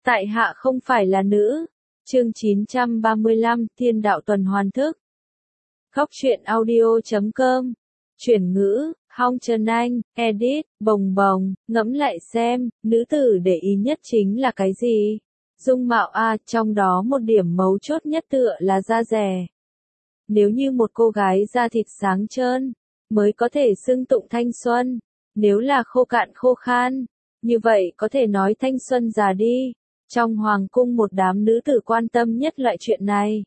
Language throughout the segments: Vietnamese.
Tại hạ không phải là nữ. Chương 935, Thiên đạo tuần hoàn thức. Góc truyện audio.com. Chuyển ngữ, Hong Trần Anh, edit, bồng bồng, ngẫm lại xem, nữ tử để ý nhất chính là cái gì? Dung mạo trong đó một điểm mấu chốt nhất tựa là da dẻ. Nếu như một cô gái da thịt sáng trơn, mới có thể xưng tụng thanh xuân. Nếu là khô cạn khô khan, như vậy có thể nói thanh xuân già đi. Trong hoàng cung một đám nữ tử quan tâm nhất loại chuyện này.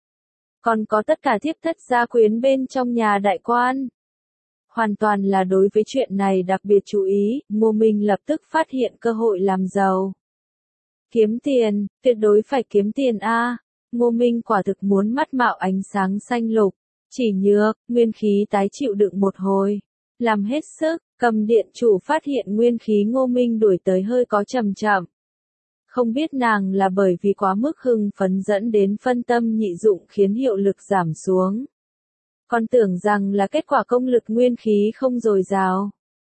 Còn có tất cả thiếp thất gia quyến bên trong nhà đại quan. Hoàn toàn là đối với chuyện này đặc biệt chú ý, Ngô Minh lập tức phát hiện cơ hội làm giàu. Kiếm tiền, tuyệt đối phải kiếm tiền a. Ngô Minh quả thực muốn mắt mạo ánh sáng xanh lục, chỉ nhược, nguyên khí tái chịu đựng một hồi. Làm hết sức, Cầm điện chủ phát hiện nguyên khí Ngô Minh đuổi tới hơi có chậm chậm. Không biết nàng là bởi vì quá mức hưng phấn dẫn đến phân tâm nhị dụng khiến hiệu lực giảm xuống. Còn tưởng rằng là kết quả công lực nguyên khí không dồi dào.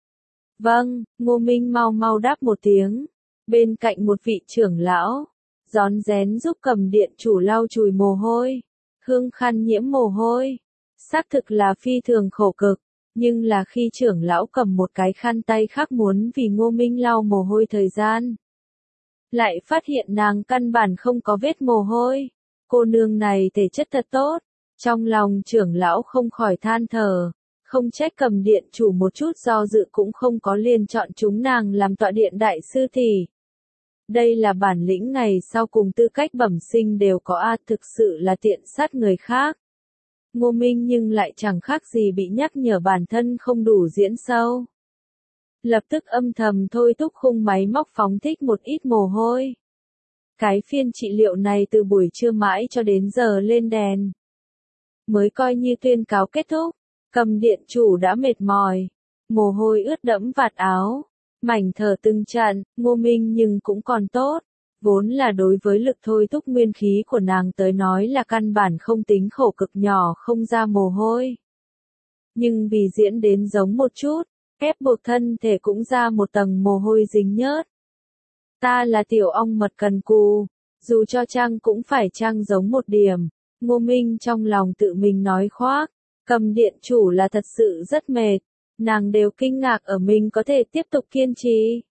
Vâng, Ngô Minh mau mau đáp một tiếng. Bên cạnh một vị trưởng lão, rón rén giúp Cầm điện chủ lau chùi mồ hôi. Hương khăn nhiễm mồ hôi. Xác thực là phi thường khổ cực. Nhưng là khi trưởng lão cầm một cái khăn tay khác muốn vì Ngô Minh lau mồ hôi thời gian. Lại phát hiện nàng căn bản không có vết mồ hôi. Cô nương này thể chất thật tốt. Trong lòng trưởng lão không khỏi than thở. Không trách Cầm điện chủ một chút do dự cũng không có liền chọn chúng nàng làm tọa điện đại sư tỷ. Đây là bản lĩnh ngày sau cùng tư cách bẩm sinh đều có thực sự là tiện sát người khác. Ngô Minh nhưng lại chẳng khác gì bị nhắc nhở bản thân không đủ diễn sâu. Lập tức âm thầm thôi thúc khung máy móc phóng thích một ít mồ hôi. Cái phiên trị liệu này từ buổi trưa mãi cho đến giờ lên đèn. Mới coi như tuyên cáo kết thúc, Cầm điện chủ đã mệt mỏi. Mồ hôi ướt đẫm vạt áo. Mảnh thở từng trận, Ngô Minh nhưng cũng còn tốt. Vốn là đối với lực thôi thúc nguyên khí của nàng tới nói là căn bản không tính khổ cực nhỏ không ra mồ hôi. Nhưng vì diễn đến giống một chút, ép buộc thân thể cũng ra một tầng mồ hôi dính nhớt. Ta là tiểu ong mật cần cù, dù cho trang cũng phải trang giống một điểm. Ngô Minh trong lòng tự mình nói khoác, Cầm điện chủ là thật sự rất mệt, nàng đều kinh ngạc ở mình có thể tiếp tục kiên trì.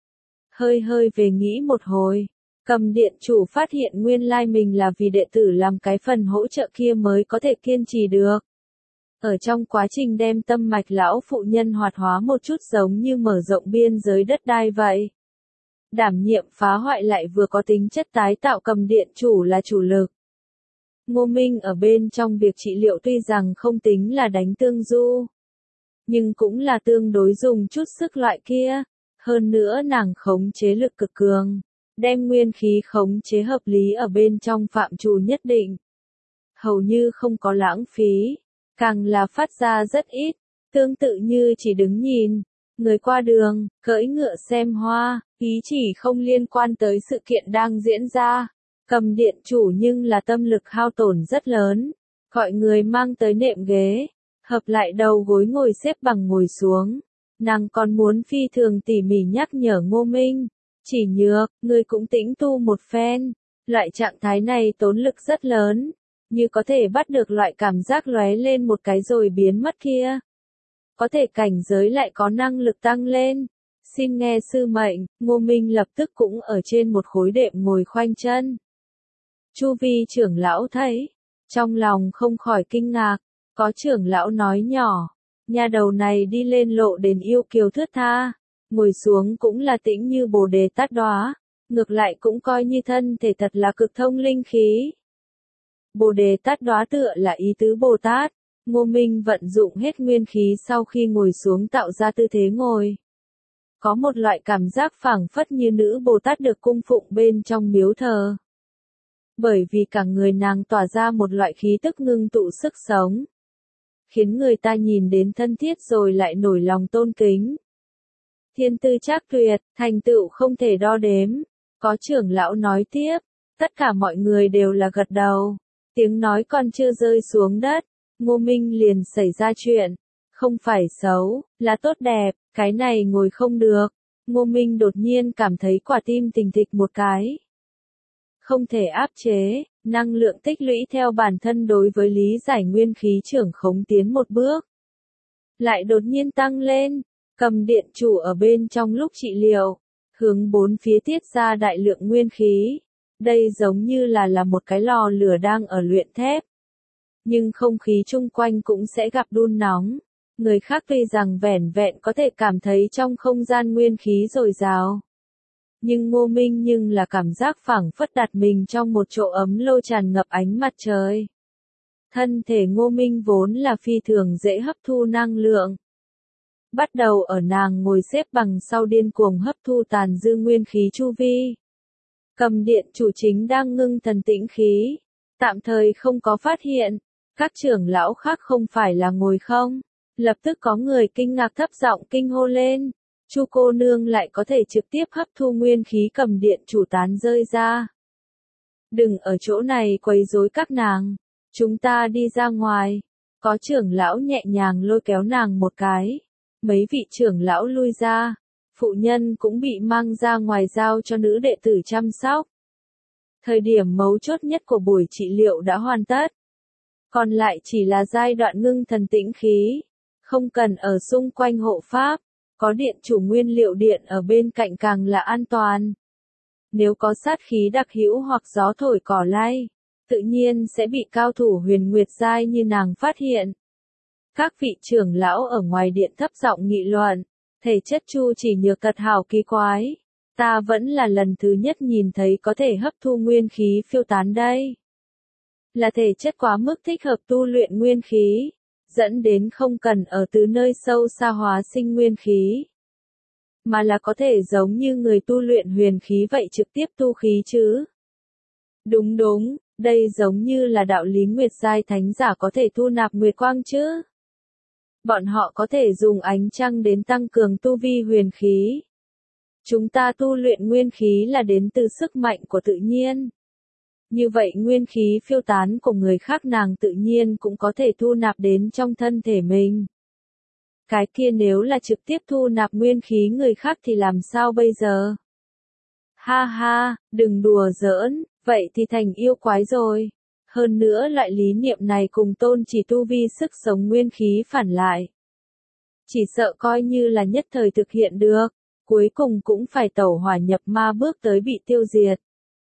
Hơi về nghĩ một hồi. Cầm điện chủ phát hiện nguyên lai mình là vì đệ tử làm cái phần hỗ trợ kia mới có thể kiên trì được. Ở trong quá trình đem tâm mạch lão phụ nhân hoạt hóa một chút giống như mở rộng biên giới đất đai vậy. Đảm nhiệm phá hoại lại vừa có tính chất tái tạo Cầm điện chủ là chủ lực. Ngô Minh ở bên trong việc trị liệu tuy rằng không tính là đánh tương du. Nhưng cũng là tương đối dùng chút sức loại kia. Hơn nữa nàng khống chế lực cực cường. Đem nguyên khí khống chế hợp lý ở bên trong phạm trù nhất định. Hầu như không có lãng phí, càng là phát ra rất ít, tương tự như chỉ đứng nhìn, người qua đường, cưỡi ngựa xem hoa, ý chỉ không liên quan tới sự kiện đang diễn ra. Cầm điện chủ nhưng là tâm lực hao tổn rất lớn, gọi người mang tới nệm ghế, hợp lại đầu gối ngồi xếp bằng ngồi xuống. Nàng còn muốn phi thường tỉ mỉ nhắc nhở Ngô Minh. Chỉ nhược, người cũng tĩnh tu một phen. Loại trạng thái này tốn lực rất lớn. Như có thể bắt được loại cảm giác lóe lên một cái rồi biến mất kia. Có thể cảnh giới lại có năng lực tăng lên. Xin nghe sư mệnh, Ngô Minh lập tức cũng ở trên một khối đệm ngồi khoanh chân. Chu vi trưởng lão thấy. Trong lòng không khỏi kinh ngạc. Có trưởng lão nói nhỏ. Nhà đầu này đi lên lộ đền yêu kiều thướt tha. Ngồi xuống cũng là tĩnh như Bồ Đề Tát Đóa, ngược lại cũng coi như thân thể thật là cực thông linh khí. Bồ Đề Tát Đóa tựa là ý tứ Bồ Tát, Ngô Minh vận dụng hết nguyên khí sau khi ngồi xuống tạo ra tư thế ngồi. Có một loại cảm giác phảng phất như nữ Bồ Tát được cung phụng bên trong miếu thờ. Bởi vì cả người nàng tỏa ra một loại khí tức ngưng tụ sức sống. Khiến người ta nhìn đến thân thiết rồi lại nổi lòng tôn kính. Thiên tư trác tuyệt, thành tựu không thể đo đếm. Có trưởng lão nói tiếp, tất cả mọi người đều là gật đầu. Tiếng nói còn chưa rơi xuống đất, Ngô Minh liền xảy ra chuyện. Không phải xấu, là tốt đẹp, cái này ngồi không được. Ngô Minh đột nhiên cảm thấy quả tim thình thịch một cái. không thể áp chế, năng lượng tích lũy theo bản thân đối với lý giải nguyên khí trưởng khống tiến một bước. Lại đột nhiên tăng lên, cầm điện chủ ở bên trong lúc trị liệu, hướng bốn phía tiết ra đại lượng nguyên khí. Đây giống như là một cái lò lửa đang ở luyện thép. Nhưng không khí chung quanh cũng sẽ gặp đun nóng. Người khác tuy rằng vẻn vẹn có thể cảm thấy trong không gian nguyên khí dồi dào. Nhưng Ngô Minh nhưng là cảm giác phảng phất đặt mình trong một chỗ ấm lô tràn ngập ánh mặt trời. Thân thể Ngô Minh vốn là phi thường dễ hấp thu năng lượng. Bắt đầu ở nàng ngồi xếp bằng sau điên cuồng hấp thu tàn dư nguyên khí chu vi. Cầm điện chủ chính đang ngưng thần tĩnh khí, tạm thời không có phát hiện, các trưởng lão khác không phải là ngồi không, lập tức có người kinh ngạc thấp giọng kinh hô lên, Chu cô nương lại có thể trực tiếp hấp thu nguyên khí cầm điện chủ tán rơi ra. Đừng ở chỗ này quấy rối các nàng, chúng ta đi ra ngoài, có trưởng lão nhẹ nhàng lôi kéo nàng một cái, mấy vị trưởng lão lui ra. Phụ nhân cũng bị mang ra ngoài giao cho nữ đệ tử chăm sóc. Thời điểm mấu chốt nhất của buổi trị liệu đã hoàn tất. Còn lại chỉ là giai đoạn ngưng thần tĩnh khí. Không cần ở xung quanh hộ pháp. Có điện chủ nguyên liệu điện ở bên cạnh càng là an toàn. Nếu có sát khí đặc hữu hoặc gió thổi cỏ lay, tự nhiên sẽ bị cao thủ huyền nguyệt giai như nàng phát hiện. Các vị trưởng lão ở ngoài điện thấp giọng nghị luận. Thể chất Chu Chỉ Nhược thật hảo kỳ quái. Ta vẫn là lần thứ nhất nhìn thấy có thể hấp thu nguyên khí phiêu tán đây. Là thể chất quá mức thích hợp tu luyện nguyên khí, dẫn đến không cần ở từ nơi sâu xa hóa sinh nguyên khí. Mà là có thể giống như người tu luyện huyền khí vậy trực tiếp tu khí chứ. Đúng đúng, đây giống như là đạo lý nguyệt giai thánh giả có thể thu nạp nguyệt quang chứ. Bọn họ có thể dùng ánh trăng đến tăng cường tu vi huyền khí. Chúng ta tu luyện nguyên khí là đến từ sức mạnh của tự nhiên. Như vậy nguyên khí phiêu tán của người khác nàng tự nhiên cũng có thể thu nạp đến trong thân thể mình. Cái kia nếu là trực tiếp thu nạp nguyên khí người khác thì làm sao bây giờ? Ha ha, đừng đùa giỡn, vậy thì thành yêu quái rồi. Hơn nữa loại lý niệm này cùng tôn chỉ tu vi sức sống nguyên khí phản lại. Chỉ sợ coi như là nhất thời thực hiện được, cuối cùng cũng phải tẩu hỏa nhập ma bước tới bị tiêu diệt.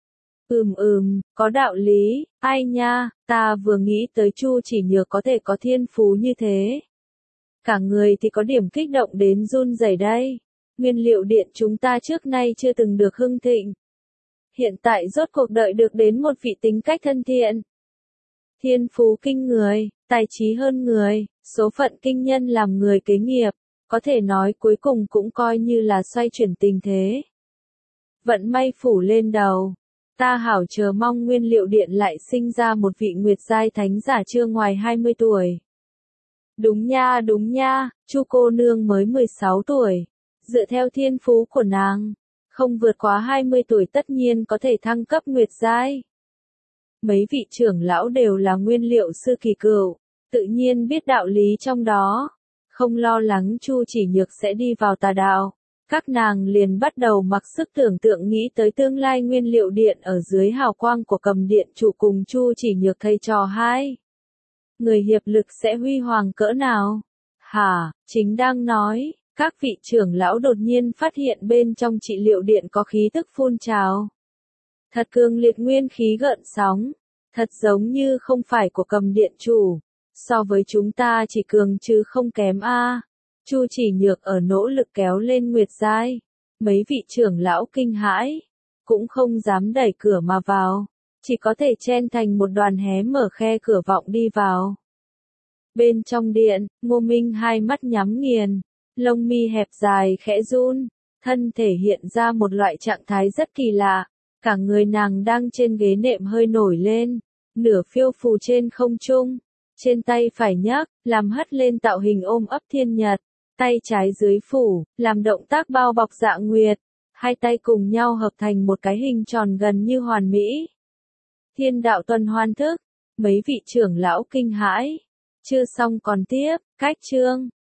Có đạo lý, ai nha, ta vừa nghĩ tới Chu Chỉ Nhược có thể có thiên phú như thế. Cả người thì có điểm kích động đến run rẩy đây. Nguyên liệu điện chúng ta trước nay chưa từng được hưng thịnh. Hiện tại rốt cuộc đợi được đến một vị tính cách thân thiện. Thiên phú kinh người, tài trí hơn người, số phận kinh nhân làm người kế nghiệp, có thể nói cuối cùng cũng coi như là xoay chuyển tình thế. Vận may phủ lên đầu, ta hảo chờ mong nguyên liệu điện lại sinh ra một vị nguyệt giai thánh giả chưa ngoài 20 tuổi. Đúng nha, Chu cô nương mới 16 tuổi, dựa theo thiên phú của nàng, không vượt quá 20 tuổi tất nhiên có thể thăng cấp nguyệt giai. Mấy vị trưởng lão đều là nguyên liệu sư kỳ cựu, tự nhiên biết đạo lý trong đó, không lo lắng Chu Chỉ Nhược sẽ đi vào tà đạo. Các nàng liền bắt đầu mặc sức tưởng tượng nghĩ tới tương lai nguyên liệu điện ở dưới hào quang của cầm điện chủ cùng Chu Chỉ Nhược thầy trò hai. Người hiệp lực sẽ huy hoàng cỡ nào? Hả, chính đang nói, các vị trưởng lão đột nhiên phát hiện bên trong trị liệu điện có khí tức phun trào. Thật cường liệt nguyên khí gợn sóng, thật giống như không phải của cầm điện chủ, so với chúng ta chỉ cường chứ không kém a. Chu Chỉ Nhược ở nỗ lực kéo lên nguyệt giai, mấy vị trưởng lão kinh hãi, cũng không dám đẩy cửa mà vào, chỉ có thể chen thành một đoàn hé mở khe cửa vọng đi vào. Bên trong điện, Ngô Minh hai mắt nhắm nghiền, lông mi hẹp dài khẽ run, thân thể hiện ra một loại trạng thái rất kỳ lạ, cả người nàng đang trên ghế nệm hơi nổi lên, nửa phiêu phù trên không trung, trên tay phải nhấc, làm hất lên tạo hình ôm ấp thiên nhật, tay trái dưới phủ, làm động tác bao bọc dạ nguyệt, hai tay cùng nhau hợp thành một cái hình tròn gần như hoàn mỹ. Thiên đạo tuần hoàn thức, mấy vị trưởng lão kinh hãi, chưa xong còn tiếp, cách chương.